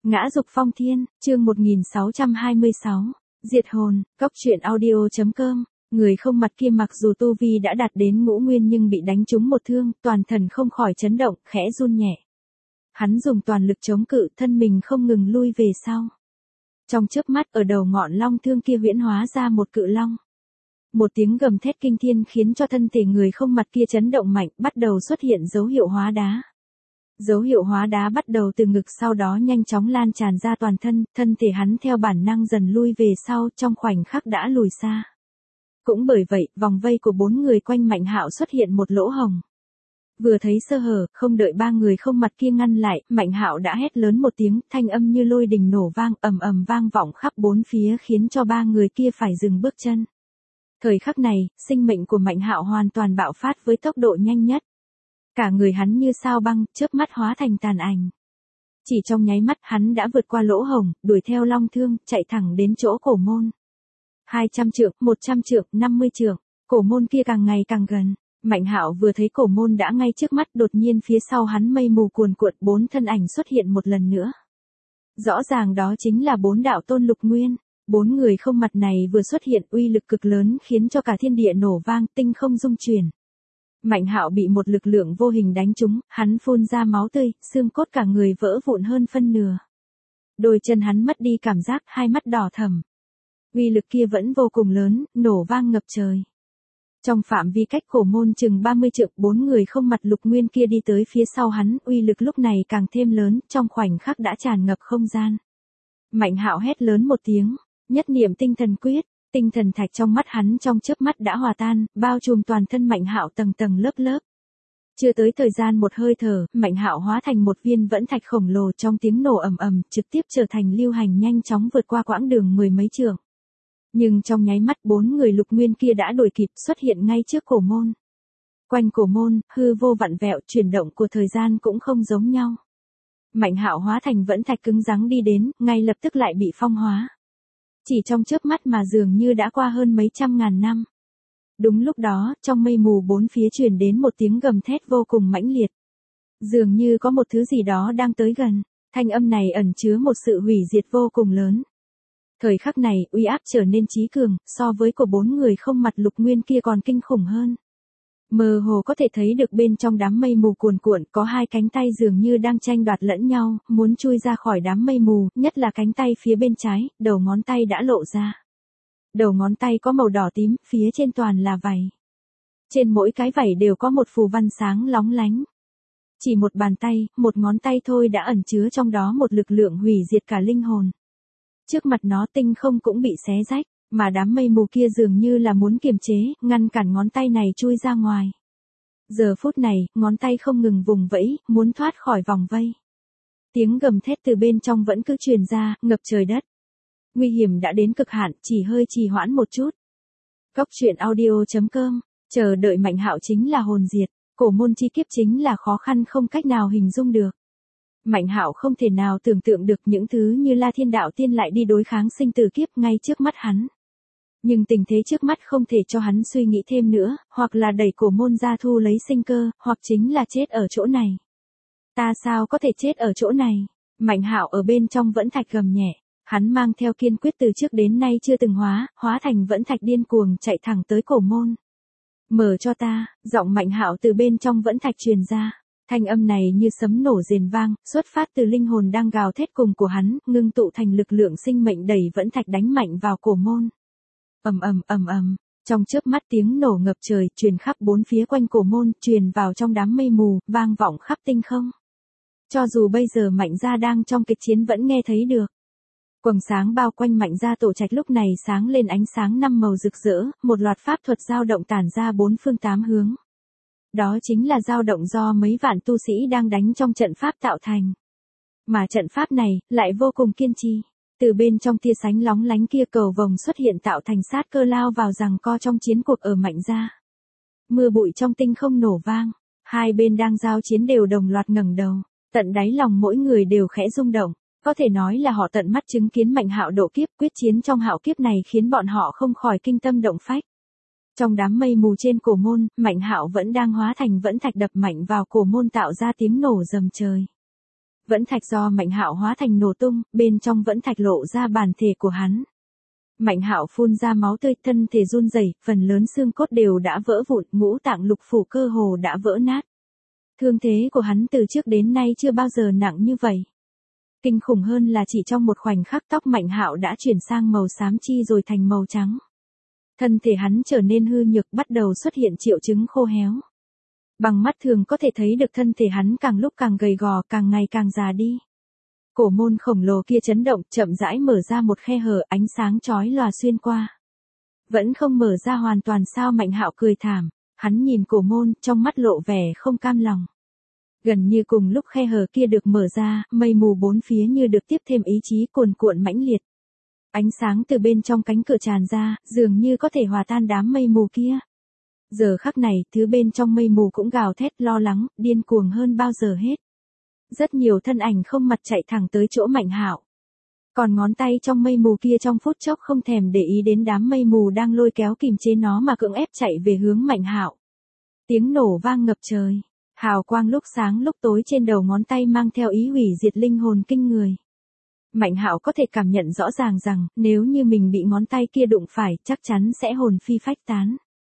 Ngã dục phong thiên, chương 1626, diệt hồn, cốc truyện audio.com. Người không mặt kia mặc dù tu vi đã đạt đến ngũ nguyên nhưng bị đánh trúng một thương, toàn thân không khỏi chấn động, khẽ run nhẹ. Hắn dùng toàn lực chống cự, thân mình không ngừng lui về sau. Trong chớp mắt ở đầu ngọn long thương kia huyễn hóa ra một cự long. Một tiếng gầm thét kinh thiên khiến cho thân thể người không mặt kia chấn động mạnh, bắt đầu xuất hiện dấu hiệu hóa đá. Dấu hiệu hóa đá bắt đầu từ ngực, sau đó nhanh chóng lan tràn ra toàn thân, thân thể hắn theo bản năng dần lui về sau, trong khoảnh khắc đã lùi xa. Cũng bởi vậy, vòng vây của 4 người quanh Mạnh Hạo xuất hiện một lỗ hổng. Vừa thấy sơ hở, không đợi 3 người không mặt kia ngăn lại, Mạnh Hạo đã hét lớn một tiếng, thanh âm như lôi đình nổ vang, ầm ầm vang vọng khắp 4 phía khiến cho 3 người kia phải dừng bước chân. Thời khắc này, sinh mệnh của Mạnh Hạo hoàn toàn bạo phát với tốc độ nhanh nhất. Cả người hắn như sao băng, chớp mắt hóa thành tàn ảnh. Chỉ trong nháy mắt hắn đã vượt qua lỗ hổng, đuổi theo long thương, chạy thẳng đến chỗ cổ môn. 200 trượng, 100 trượng, 50 trượng, cổ môn kia càng ngày càng gần. Mạnh Hạo vừa thấy cổ môn đã ngay trước mắt, đột nhiên phía sau hắn mây mù cuồn cuộn, 4 thân ảnh xuất hiện một lần nữa. Rõ ràng đó chính là 4 đạo tôn lục nguyên. 4 người không mặt này vừa xuất hiện, uy lực cực lớn khiến cho cả thiên địa nổ vang, tinh không rung chuyển. Mạnh Hạo bị một lực lượng vô hình đánh trúng, hắn phun ra máu tươi, xương cốt cả người vỡ vụn hơn phân nửa. Đôi chân hắn mất đi cảm giác, hai mắt đỏ thẫm. Uy lực kia vẫn vô cùng lớn, nổ vang ngập trời. Trong phạm vi cách cổ môn chừng 30 trượng, 4 người không mặt lục nguyên kia đi tới phía sau hắn, uy lực lúc này càng thêm lớn, trong khoảnh khắc đã tràn ngập không gian. Mạnh Hạo hét lớn một tiếng, nhất niệm tinh thần quyết. Tinh thần thạch trong mắt hắn trong chớp mắt đã hòa tan, bao trùm toàn thân Mạnh Hạo tầng tầng lớp lớp. Chưa tới thời gian một hơi thở, Mạnh Hạo hóa thành một viên vẫn thạch khổng lồ, trong tiếng nổ ầm ầm, trực tiếp trở thành lưu hành nhanh chóng vượt qua quãng đường 10 mấy trượng. Nhưng trong nháy mắt 4 người lục nguyên kia đã đuổi kịp, xuất hiện ngay trước cổ môn. Quanh cổ môn, hư vô vặn vẹo, chuyển động của thời gian cũng không giống nhau. Mạnh Hạo hóa thành vẫn thạch cứng rắn đi đến, ngay lập tức lại bị phong hóa. Chỉ trong chớp mắt mà dường như đã qua hơn mấy trăm ngàn năm. Đúng lúc đó, trong mây mù 4 phía truyền đến một tiếng gầm thét vô cùng mãnh liệt. Dường như có một thứ gì đó đang tới gần, thanh âm này ẩn chứa một sự hủy diệt vô cùng lớn. Thời khắc này, uy áp trở nên chí cường, so với của 4 người không mặt lục nguyên kia còn kinh khủng hơn. Mơ hồ có thể thấy được bên trong đám mây mù cuồn cuộn có 2 cánh tay dường như đang tranh đoạt lẫn nhau, muốn chui ra khỏi đám mây mù, nhất là cánh tay phía bên trái, đầu ngón tay đã lộ ra. Đầu ngón tay có màu đỏ tím, phía trên toàn là vảy. Trên mỗi cái vảy đều có một phù văn sáng lóng lánh. Chỉ một bàn tay, một ngón tay thôi đã ẩn chứa trong đó một lực lượng hủy diệt cả linh hồn. Trước mặt nó tinh không cũng bị xé rách. Mà đám mây mù kia dường như là muốn kiềm chế, ngăn cản ngón tay này chui ra ngoài. Giờ phút này, ngón tay không ngừng vùng vẫy, muốn thoát khỏi vòng vây. Tiếng gầm thét từ bên trong vẫn cứ truyền ra, ngập trời đất. Nguy hiểm đã đến cực hạn, chỉ hơi trì hoãn một chút. Cốc truyện audio.com, chờ đợi Mạnh Hạo chính là hồn diệt, cổ môn chi kiếp chính là khó khăn không cách nào hình dung được. Mạnh Hạo không thể nào tưởng tượng được những thứ như La Thiên Đạo Tiên lại đi đối kháng sinh tử kiếp ngay trước mắt hắn. Nhưng tình thế trước mắt không thể cho hắn suy nghĩ thêm nữa, hoặc là đẩy cổ môn ra thu lấy sinh cơ, hoặc chính là chết ở chỗ này. Ta sao có thể chết ở chỗ này? Mạnh Hạo ở bên trong vẫn thạch gầm nhẹ, hắn mang theo kiên quyết từ trước đến nay chưa từng hóa thành vẫn thạch điên cuồng chạy thẳng tới cổ môn. Mở cho ta, giọng Mạnh Hạo từ bên trong vẫn thạch truyền ra. Thanh âm này như sấm nổ rền vang, xuất phát từ linh hồn đang gào thét cùng của hắn, ngưng tụ thành lực lượng sinh mệnh đẩy vẫn thạch đánh mạnh vào cổ môn. Ầm ầm ầm ầm, trong chớp mắt tiếng nổ ngập trời, truyền khắp 4 phía quanh cổ môn, truyền vào trong đám mây mù, vang vọng khắp tinh không. Cho dù bây giờ Mạnh gia đang trong kịch chiến vẫn nghe thấy được. Quầng sáng bao quanh Mạnh gia tổ trạch lúc này sáng lên ánh sáng 5 màu rực rỡ, một loạt pháp thuật dao động tản ra 4 phương 8 hướng. Đó chính là dao động do mấy vạn tu sĩ đang đánh trong trận pháp tạo thành. Mà trận pháp này, lại vô cùng kiên trì. Từ bên trong tia sánh lóng lánh kia cầu vồng xuất hiện tạo thành sát cơ lao vào giằng co trong chiến cuộc ở Mạnh gia. Mưa bụi trong tinh không nổ vang, hai bên đang giao chiến đều đồng loạt ngẩng đầu, tận đáy lòng mỗi người đều khẽ rung động, có thể nói là họ tận mắt chứng kiến Mạnh Hạo độ kiếp, quyết chiến trong hạo kiếp này khiến bọn họ không khỏi kinh tâm động phách. Trong đám mây mù trên cổ môn, Mạnh Hạo vẫn đang hóa thành vẫn thạch đập mạnh vào cổ môn tạo ra tiếng nổ rầm trời. Vẫn thạch do Mạnh Hạo hóa thành nổ tung, bên trong vẫn thạch lộ ra bản thể của hắn. Mạnh Hạo phun ra máu tươi, thân thể run rẩy, phần lớn xương cốt đều đã vỡ vụn, ngũ tạng lục phủ cơ hồ đã vỡ nát. Thương thế của hắn từ trước đến nay chưa bao giờ nặng như vậy. Kinh khủng hơn là chỉ trong một khoảnh khắc tóc Mạnh Hạo đã chuyển sang màu xám chi rồi thành màu trắng. Thân thể hắn trở nên hư nhược, bắt đầu xuất hiện triệu chứng khô héo. Bằng mắt thường có thể thấy được thân thể hắn càng lúc càng gầy gò, càng ngày càng già đi. Cổ môn khổng lồ kia chấn động, chậm rãi mở ra một khe hở, ánh sáng chói lòa xuyên qua. Vẫn không mở ra hoàn toàn sao? Mạnh Hạo cười thảm, hắn nhìn cổ môn, trong mắt lộ vẻ không cam lòng. Gần như cùng lúc khe hở kia được mở ra, mây mù bốn phía như được tiếp thêm ý chí cuồn cuộn mãnh liệt. Ánh sáng từ bên trong cánh cửa tràn ra, dường như có thể hòa tan đám mây mù kia. Giờ khắc này, thứ bên trong mây mù cũng gào thét lo lắng, điên cuồng hơn bao giờ hết. Rất nhiều thân ảnh không mặt chạy thẳng tới chỗ Mạnh Hạo. Còn ngón tay trong mây mù kia trong phút chốc không thèm để ý đến đám mây mù đang lôi kéo kìm chế nó mà cưỡng ép chạy về hướng Mạnh Hạo. Tiếng nổ vang ngập trời, hào quang lúc sáng lúc tối trên đầu ngón tay mang theo ý hủy diệt linh hồn kinh người. Mạnh Hạo có thể cảm nhận rõ ràng rằng, nếu như mình bị ngón tay kia đụng phải, chắc chắn sẽ hồn phi phách tán.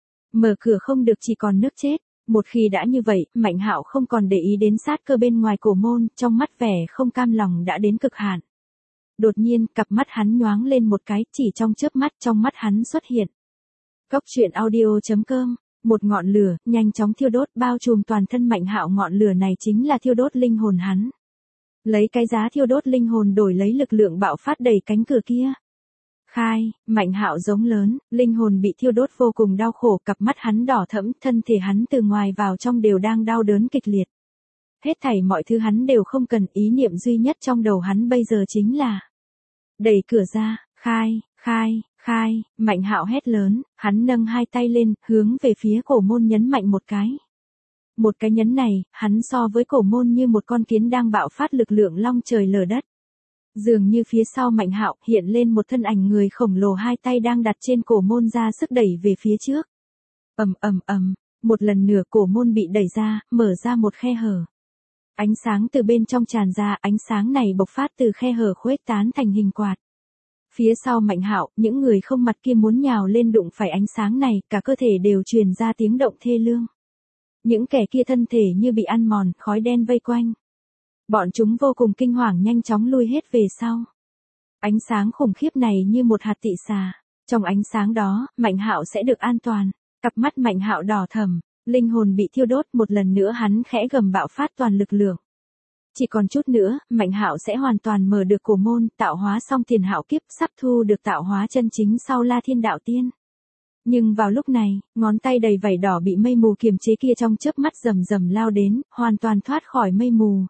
Mở cửa không được chỉ còn nước chết. Một khi đã như vậy, Mạnh Hạo không còn để ý đến sát cơ bên ngoài cổ môn, trong mắt vẻ không cam lòng đã đến cực hạn. Đột nhiên, cặp mắt hắn nhoáng lên một cái, chỉ trong chớp mắt trong mắt hắn xuất hiện. Cốc truyện audio.com, một ngọn lửa, nhanh chóng thiêu đốt bao trùm toàn thân Mạnh Hạo. Ngọn lửa này chính là thiêu đốt linh hồn hắn. Lấy cái giá thiêu đốt linh hồn đổi lấy lực lượng bạo phát đẩy cánh cửa kia. Khai, Mạnh Hạo giống lớn, linh hồn bị thiêu đốt vô cùng đau khổ, cặp mắt hắn đỏ thẫm, thân thể hắn từ ngoài vào trong đều đang đau đớn kịch liệt. Hết thảy mọi thứ hắn đều không cần, ý niệm duy nhất trong đầu hắn bây giờ chính là đẩy cửa ra, khai, khai, khai, Mạnh Hạo hét lớn, hắn nâng hai tay lên, hướng về phía cổ môn nhấn mạnh một cái. Một cái nhấn này, hắn so với cổ môn như một con kiến đang bạo phát lực lượng long trời lở đất. Dường như phía sau Mạnh Hạo hiện lên một thân ảnh người khổng lồ, hai tay đang đặt trên cổ môn ra sức đẩy về phía trước. Ầm ầm ầm, một lần nữa cổ môn bị đẩy ra, mở ra một khe hở. Ánh sáng từ bên trong tràn ra, ánh sáng này bộc phát từ khe hở khuếch tán thành hình quạt. Phía sau Mạnh Hạo, những người không mặt kia muốn nhào lên đụng phải ánh sáng này, cả cơ thể đều truyền ra tiếng động thê lương. Những kẻ kia thân thể như bị ăn mòn, khói đen vây quanh. Bọn chúng vô cùng kinh hoàng nhanh chóng lui hết về sau. Ánh sáng khủng khiếp này như một hạt tị xà. Trong ánh sáng đó, Mạnh Hạo sẽ được an toàn. Cặp mắt Mạnh Hạo đỏ thẫm, linh hồn bị thiêu đốt, một lần nữa hắn khẽ gầm bạo phát toàn lực lượng. Chỉ còn chút nữa, Mạnh Hạo sẽ hoàn toàn mở được cổ môn, tạo hóa xong tiền hạo kiếp, sắp thu được tạo hóa chân chính sau La Thiên Đạo Tiên. Nhưng vào lúc này, ngón tay đầy vảy đỏ bị mây mù kiềm chế kia trong chớp mắt rầm rầm lao đến, hoàn toàn thoát khỏi mây mù.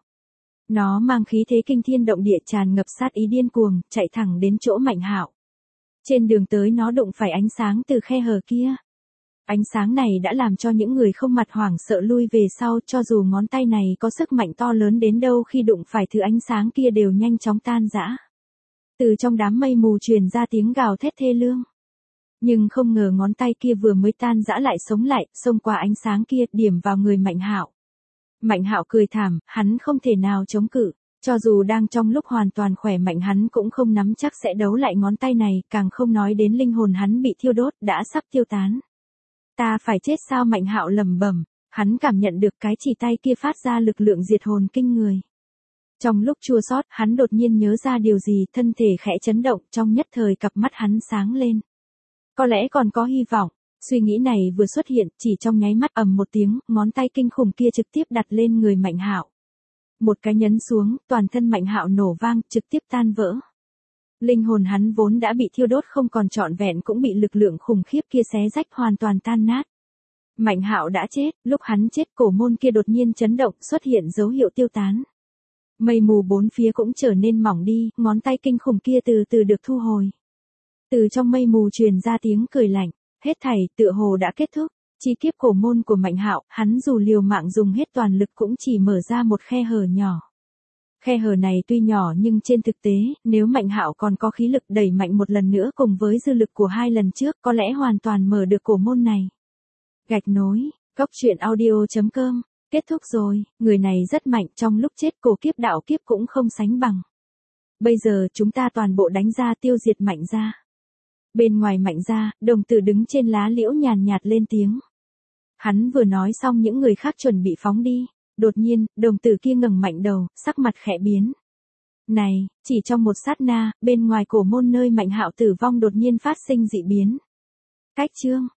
Nó mang khí thế kinh thiên động địa, tràn ngập sát ý điên cuồng, chạy thẳng đến chỗ Mạnh Hạo. Trên đường tới nó đụng phải ánh sáng từ khe hở kia. Ánh sáng này đã làm cho những người không mặt hoảng sợ lui về sau, cho dù ngón tay này có sức mạnh to lớn đến đâu, khi đụng phải thứ ánh sáng kia đều nhanh chóng tan rã. Từ trong đám mây mù truyền ra tiếng gào thét thê lương. Nhưng không ngờ ngón tay kia vừa mới tan rã lại sống lại, xông qua ánh sáng kia, điểm vào người Mạnh Hạo. Mạnh Hạo cười thảm, hắn không thể nào chống cự, cho dù đang trong lúc hoàn toàn khỏe mạnh hắn cũng không nắm chắc sẽ đấu lại ngón tay này, càng không nói đến linh hồn hắn bị thiêu đốt, đã sắp tiêu tán. Ta phải chết sao? Mạnh Hạo lẩm bẩm, hắn cảm nhận được cái chỉ tay kia phát ra lực lượng diệt hồn kinh người. Trong lúc chua xót, hắn đột nhiên nhớ ra điều gì, thân thể khẽ chấn động, trong nhất thời cặp mắt hắn sáng lên. Có lẽ còn có hy vọng. Suy nghĩ này vừa xuất hiện, chỉ trong nháy mắt, ầm một tiếng, ngón tay kinh khủng kia trực tiếp đặt lên người Mạnh Hạo. Một cái nhấn xuống, toàn thân Mạnh Hạo nổ vang, trực tiếp tan vỡ. Linh hồn hắn vốn đã bị thiêu đốt không còn trọn vẹn cũng bị lực lượng khủng khiếp kia xé rách hoàn toàn tan nát. Mạnh Hạo đã chết, lúc hắn chết cổ môn kia đột nhiên chấn động, xuất hiện dấu hiệu tiêu tán. Mây mù bốn phía cũng trở nên mỏng đi, ngón tay kinh khủng kia từ từ được thu hồi. Từ trong mây mù truyền ra tiếng cười lạnh, hết thảy tựa hồ đã kết thúc. Chi kiếp cổ môn của Mạnh Hạo, hắn dù liều mạng dùng hết toàn lực cũng chỉ mở ra một khe hở nhỏ. Khe hở này tuy nhỏ nhưng trên thực tế, nếu Mạnh Hạo còn có khí lực đẩy mạnh một lần nữa cùng với dư lực của hai lần trước, có lẽ hoàn toàn mở được cổ môn này. Gạch nối, cốc truyện audio.com Kết thúc rồi, người này rất mạnh, trong lúc chết cổ kiếp đạo kiếp cũng không sánh bằng. Bây giờ chúng ta toàn bộ đánh ra tiêu diệt Mạnh gia. Bên ngoài Mạnh gia, đồng tử đứng trên lá liễu nhàn nhạt lên tiếng. Hắn vừa nói xong những người khác chuẩn bị phóng đi. Đột nhiên, đồng tử kia ngẩng mạnh đầu, sắc mặt khẽ biến. Này, chỉ trong một sát na, bên ngoài cổ môn nơi Mạnh Hạo tử vong đột nhiên phát sinh dị biến. Cách chương